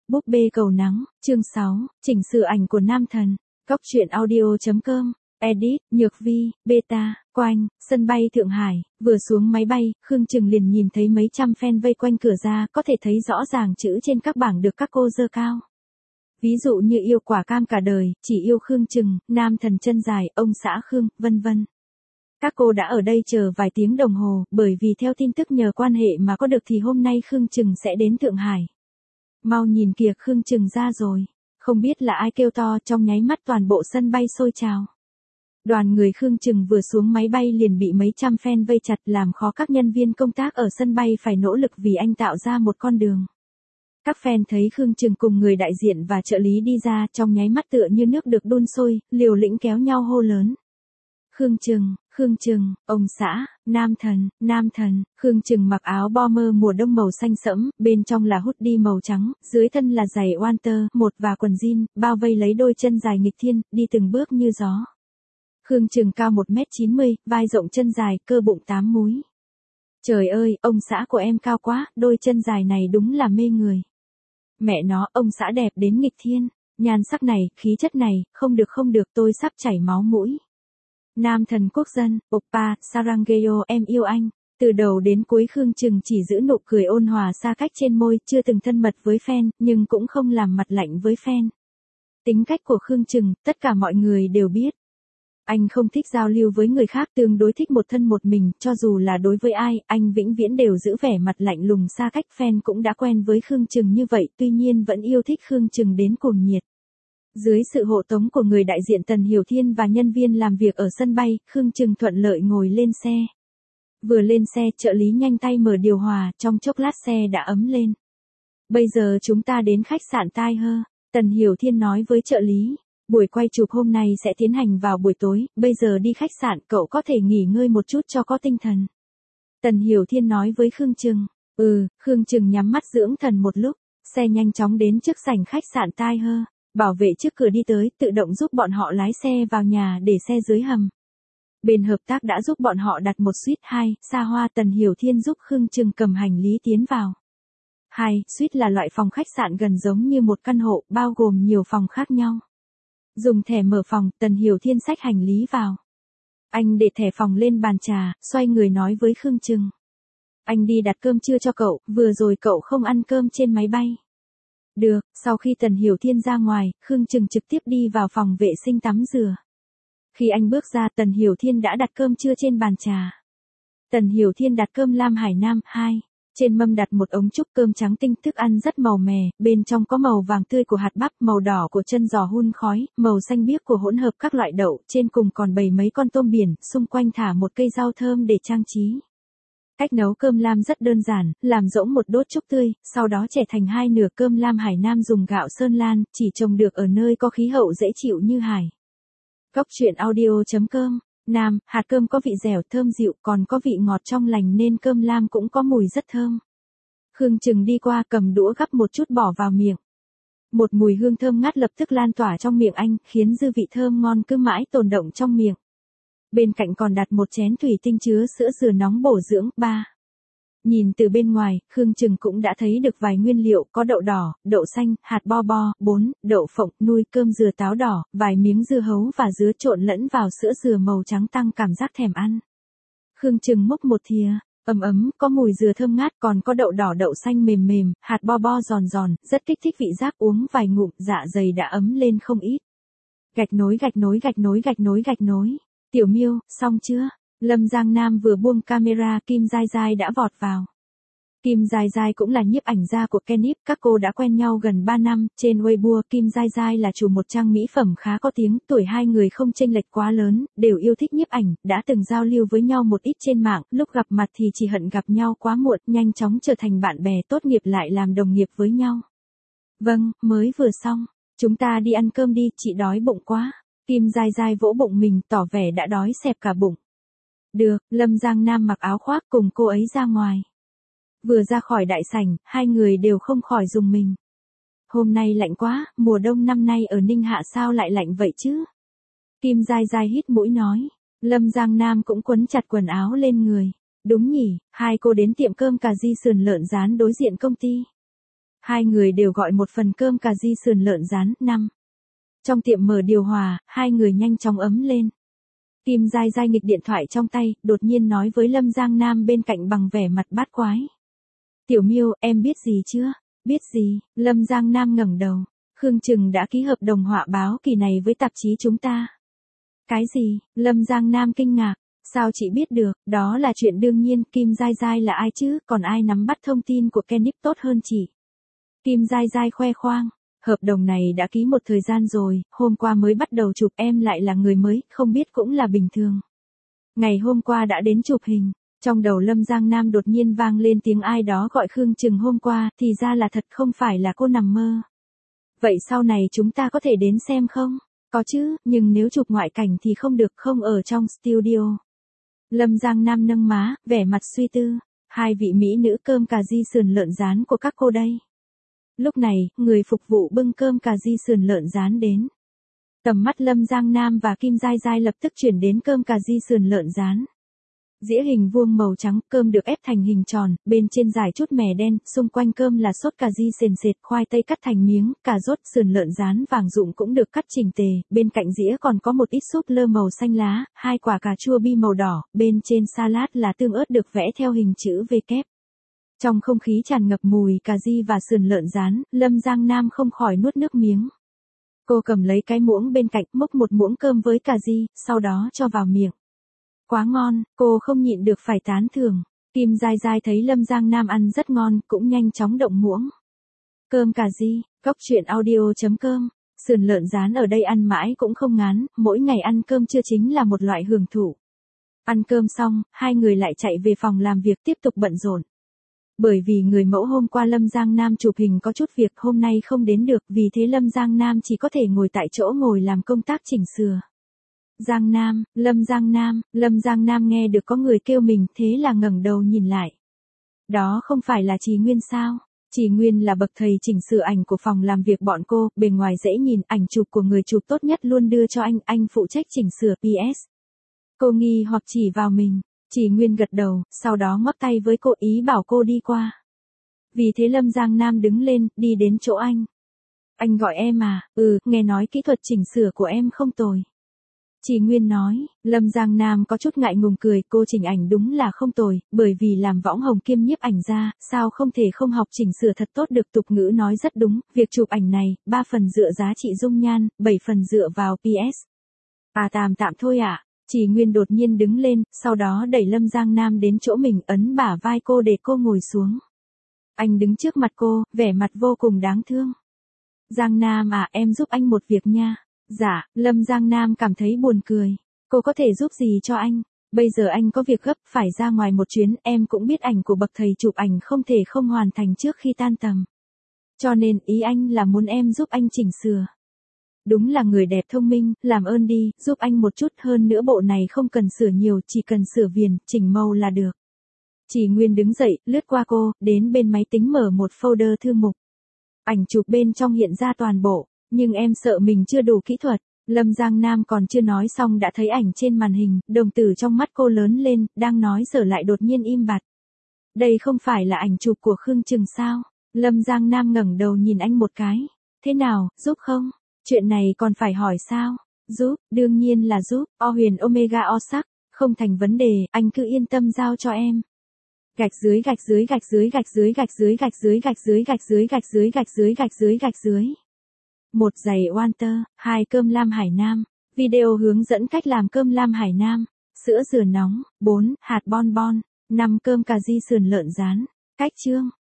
Búp bê cầu nắng, chương 6, chỉnh sửa ảnh của nam thần. Góc truyện audio.com, edit, Nhược Vi, beta, quanh, sân bay Thượng Hải, vừa xuống máy bay, Khương Trừng liền nhìn thấy mấy trăm fan vây quanh cửa ra, có thể thấy rõ ràng chữ trên các bảng được các cô giơ cao. Ví dụ như yêu quả cam cả đời, chỉ yêu Khương Trừng, nam thần chân dài, ông xã Khương, vân vân. Các cô đã ở đây chờ vài tiếng đồng hồ, bởi vì theo tin tức nhờ quan hệ mà có được thì hôm nay Khương Trừng sẽ đến Thượng Hải. Mau nhìn kìa, Khương Trừng ra rồi. Không biết là ai kêu to, trong nháy mắt toàn bộ sân bay sôi trào. Đoàn người Khương Trừng vừa xuống máy bay liền bị mấy trăm fan vây chặt, làm khó các nhân viên công tác ở sân bay phải nỗ lực vì anh tạo ra một con đường. Các fan thấy Khương Trừng cùng người đại diện và trợ lý đi ra, trong nháy mắt tựa như nước được đun sôi, liều lĩnh kéo nhau hô lớn. Khương Trừng, ông xã, nam thần. Khương Trừng mặc áo bomber mùa đông màu xanh sẫm, bên trong là hoodie màu trắng, dưới thân là giày Wanter, một và quần jean, bao vây lấy đôi chân dài nghịch thiên, đi từng bước như gió. Khương Trừng cao 1m90, vai rộng chân dài, cơ bụng 8 múi. Trời ơi, ông xã của em cao quá, đôi chân dài này đúng là mê người. Mẹ nó, ông xã đẹp đến nghịch thiên, nhan sắc này, khí chất này, không được, tôi sắp chảy máu mũi. Nam thần quốc dân, Oppa, Sarangeyo, em yêu anh. Từ đầu đến cuối Khương Trừng chỉ giữ nụ cười ôn hòa xa cách trên môi, chưa từng thân mật với fan, nhưng cũng không làm mặt lạnh với fan. Tính cách của Khương Trừng, tất cả mọi người đều biết. Anh không thích giao lưu với người khác, tương đối thích một thân một mình, cho dù là đối với ai, anh vĩnh viễn đều giữ vẻ mặt lạnh lùng xa cách. Fan cũng đã quen với Khương Trừng như vậy, tuy nhiên vẫn yêu thích Khương Trừng đến cuồng nhiệt. Dưới sự hộ tống của người đại diện Tần Hiểu Thiên và nhân viên làm việc ở sân bay, Khương Trừng thuận lợi ngồi lên xe. Vừa lên xe, trợ lý nhanh tay mở điều hòa, trong chốc lát xe đã ấm lên. Bây giờ chúng ta đến khách sạn Tiger, Tần Hiểu Thiên nói với trợ lý. Buổi quay chụp hôm nay sẽ tiến hành vào buổi tối, bây giờ đi khách sạn, cậu có thể nghỉ ngơi một chút cho có tinh thần. Tần Hiểu Thiên nói với Khương Trừng. Khương Trừng nhắm mắt dưỡng thần một lúc, xe nhanh chóng đến trước sảnh khách sạn Tiger. Bảo vệ trước cửa đi tới, tự động giúp bọn họ lái xe vào nhà để xe dưới hầm. Bên hợp tác đã giúp bọn họ đặt một suite 2, xa hoa. Tần Hiểu Thiên giúp Khương Trừng cầm hành lý tiến vào. 2, suite là loại phòng khách sạn gần giống như một căn hộ, bao gồm nhiều phòng khác nhau. Dùng thẻ mở phòng, Tần Hiểu Thiên xách hành lý vào. Anh để thẻ phòng lên bàn trà, xoay người nói với Khương Trừng. Anh đi đặt cơm trưa cho cậu, vừa rồi cậu không ăn cơm trên máy bay. Được, sau khi Tần Hiểu Thiên ra ngoài, Khương Trừng trực tiếp đi vào phòng vệ sinh tắm rửa. Khi anh bước ra, Tần Hiểu Thiên đã đặt cơm trưa trên bàn trà. Tần Hiểu Thiên đặt cơm lam hải nam 2. Trên mâm đặt một ống trúc cơm trắng tinh, thức ăn rất màu mè, bên trong có màu vàng tươi của hạt bắp, màu đỏ của chân giò hun khói, màu xanh biếc của hỗn hợp các loại đậu, trên cùng còn bày mấy con tôm biển, xung quanh thả một cây rau thơm để trang trí. Cách nấu cơm lam rất đơn giản, làm rỗng một đốt trúc tươi, sau đó chẻ thành hai nửa. Cơm lam hải nam dùng gạo sơn lan, chỉ trồng được ở nơi có khí hậu dễ chịu như Hải. Góc truyện audio.com, Nam, hạt cơm có vị dẻo thơm dịu, còn có vị ngọt trong lành nên cơm lam cũng có mùi rất thơm. Khương Trừng đi qua cầm đũa gắp một chút bỏ vào miệng. Một mùi hương thơm ngát lập tức lan tỏa trong miệng anh, khiến dư vị thơm ngon cứ mãi tồn đọng trong miệng. Bên cạnh còn đặt một chén thủy tinh chứa sữa dừa nóng bổ dưỡng. 3. Nhìn từ bên ngoài, Khương Trừng cũng đã thấy được vài nguyên liệu, có đậu đỏ, đậu xanh, hạt bo bo. 4. Đậu phộng, nuôi, cơm dừa táo đỏ, vài miếng dưa hấu và dứa trộn lẫn vào sữa dừa màu trắng tăng cảm giác thèm ăn. Khương Trừng múc một thìa, ấm, có mùi dừa thơm ngát, còn có đậu đỏ đậu xanh mềm mềm, hạt bo bo giòn giòn, rất kích thích vị giác. Uống vài ngụm, dạ dày đã ấm lên không ít. Gạch nối. Tiểu Miêu, xong chưa? Lâm Giang Nam vừa buông camera, Kim Giai Giai đã vọt vào. Kim Giai Giai cũng là nhiếp ảnh gia của Kenip, các cô đã quen nhau gần 3 năm, trên Weibo, Kim Giai Giai là chủ một trang mỹ phẩm khá có tiếng, tuổi hai người không chênh lệch quá lớn, đều yêu thích nhiếp ảnh, đã từng giao lưu với nhau một ít trên mạng, lúc gặp mặt thì chỉ hận gặp nhau quá muộn, nhanh chóng trở thành bạn bè, tốt nghiệp lại làm đồng nghiệp với nhau. Vâng, mới vừa xong, chúng ta đi ăn cơm đi, chị đói bụng quá. Kim Giai Giai vỗ bụng mình, tỏ vẻ đã đói xẹp cả bụng. Được, Lâm Giang Nam mặc áo khoác cùng cô ấy ra ngoài. Vừa ra khỏi đại sảnh, hai người đều không khỏi rùng mình. Hôm nay lạnh quá, mùa đông năm nay ở Ninh Hạ sao lại lạnh vậy chứ? Kim Giai Giai hít mũi nói. Lâm Giang Nam cũng quấn chặt quần áo lên người. Đúng nhỉ, hai cô đến tiệm cơm cà ri sườn lợn rán đối diện công ty. Hai người đều gọi một phần cơm cà ri sườn lợn rán. 5. Trong tiệm mở điều hòa, hai người nhanh chóng ấm lên. Kim Giai Giai nghịch điện thoại trong tay, đột nhiên nói với Lâm Giang Nam bên cạnh bằng vẻ mặt bát quái. Tiểu Miêu, em biết gì chưa? Biết gì? Lâm Giang Nam ngẩng đầu. Khương Trừng đã ký hợp đồng họa báo kỳ này với tạp chí chúng ta. Cái gì? Lâm Giang Nam kinh ngạc. Sao chị biết được? Đó là chuyện đương nhiên, Kim Giai Giai là ai chứ, còn ai nắm bắt thông tin của Kenneth tốt hơn chị? Kim Giai Giai khoe khoang. Hợp đồng này đã ký một thời gian rồi, hôm qua mới bắt đầu chụp, em lại là người mới, không biết cũng là bình thường. Ngày hôm qua đã đến chụp hình. Trong đầu Lâm Giang Nam đột nhiên vang lên tiếng ai đó gọi Khương Trừng hôm qua, thì ra là thật, không phải là cô nằm mơ. Vậy sau này chúng ta có thể đến xem không? Có chứ, nhưng nếu chụp ngoại cảnh thì không được, không ở trong studio. Lâm Giang Nam nâng má, vẻ mặt suy tư. Hai vị mỹ nữ cơm cà ri sườn lợn rán của các cô đây. Lúc này, người phục vụ bưng cơm cà ri sườn lợn rán đến. Tầm mắt Lâm Giang Nam và Kim Giai Giai lập tức chuyển đến cơm cà ri sườn lợn rán. Dĩa hình vuông màu trắng, cơm được ép thành hình tròn, bên trên rải chút mè đen, xung quanh cơm là sốt cà ri sền sệt, khoai tây cắt thành miếng, cà rốt, sườn lợn rán vàng rụm cũng được cắt chỉnh tề, bên cạnh dĩa còn có một ít súp lơ màu xanh lá, hai quả cà chua bi màu đỏ, bên trên salad là tương ớt được vẽ theo hình chữ V kép. Trong không khí tràn ngập mùi cà ri và sườn lợn rán, Lâm Giang Nam không khỏi nuốt nước miếng. Cô cầm lấy cái muỗng bên cạnh, múc một muỗng cơm với cà ri, sau đó cho vào miệng. Quá ngon, cô không nhịn được phải tán thưởng. Kim Giai Giai thấy Lâm Giang Nam ăn rất ngon, cũng nhanh chóng động muỗng. Cơm cà ri, coctruyện.audio.com. Sườn lợn rán ở đây ăn mãi cũng không ngán, mỗi ngày ăn cơm trưa chính là một loại hưởng thụ. Ăn cơm xong, hai người lại chạy về phòng làm việc tiếp tục bận rộn. Bởi vì người mẫu hôm qua Lâm Giang Nam chụp hình có chút việc hôm nay không đến được, vì thế Lâm Giang Nam chỉ có thể ngồi tại chỗ ngồi làm công tác chỉnh sửa. Giang Nam, Lâm Giang Nam nghe được có người kêu mình, thế là ngẩng đầu nhìn lại. Đó không phải là Trì Nguyên sao? Trì Nguyên là bậc thầy chỉnh sửa ảnh của phòng làm việc bọn cô, bề ngoài dễ nhìn, ảnh chụp của người chụp tốt nhất luôn đưa cho anh phụ trách chỉnh sửa PS. Cô nghi hoặc chỉ vào mình, Trì Nguyên gật đầu, sau đó ngoắc tay với cô ý bảo cô đi qua. Vì thế Lâm Giang Nam đứng lên, đi đến chỗ anh. Anh gọi em à? Nghe nói kỹ thuật chỉnh sửa của em không tồi. Trì Nguyên nói, Lâm Giang Nam có chút ngại ngùng cười, cô chỉnh ảnh đúng là không tồi, bởi vì làm võng hồng kiêm nhiếp ảnh ra, sao không thể không học chỉnh sửa thật tốt được, tục ngữ nói rất đúng, việc chụp ảnh này, 3 phần dựa giá trị dung nhan, 7 phần dựa vào PS. Tạm thôi ạ. Trì Nguyên đột nhiên đứng lên, sau đó đẩy Lâm Giang Nam đến chỗ mình, ấn bả vai cô để cô ngồi xuống. Anh đứng trước mặt cô, vẻ mặt vô cùng đáng thương. Giang Nam à, em giúp anh một việc nha. Dạ, Lâm Giang Nam cảm thấy buồn cười. Cô có thể giúp gì cho anh? Bây giờ anh có việc gấp, phải ra ngoài một chuyến, em cũng biết ảnh của bậc thầy chụp ảnh không thể không hoàn thành trước khi tan tầm. Cho nên ý anh là muốn em giúp anh chỉnh sửa. Đúng là người đẹp thông minh, làm ơn đi, giúp anh một chút, hơn nữa bộ này không cần sửa nhiều, chỉ cần sửa viền, chỉnh màu là được. Trì Nguyên đứng dậy, lướt qua cô, đến bên máy tính mở một folder thư mục. Ảnh chụp bên trong hiện ra toàn bộ, nhưng em sợ mình chưa đủ kỹ thuật. Lâm Giang Nam còn chưa nói xong đã thấy ảnh trên màn hình, đồng tử trong mắt cô lớn lên, đang nói dở lại đột nhiên im bặt. Đây không phải là ảnh chụp của Khương Trừng sao? Lâm Giang Nam ngẩng đầu nhìn anh một cái. Thế nào, giúp không? Chuyện này còn phải hỏi sao? Giúp, đương nhiên là giúp, O huyền omega O sắc, không thành vấn đề, anh cứ yên tâm giao cho em. Gạch dưới. Một giày Walter, 2 cơm lam Hải Nam. Video hướng dẫn cách làm cơm lam Hải Nam. Sữa dừa nóng, 4 hạt bonbon, 5 cơm cà ri sườn lợn rán. Cách chương.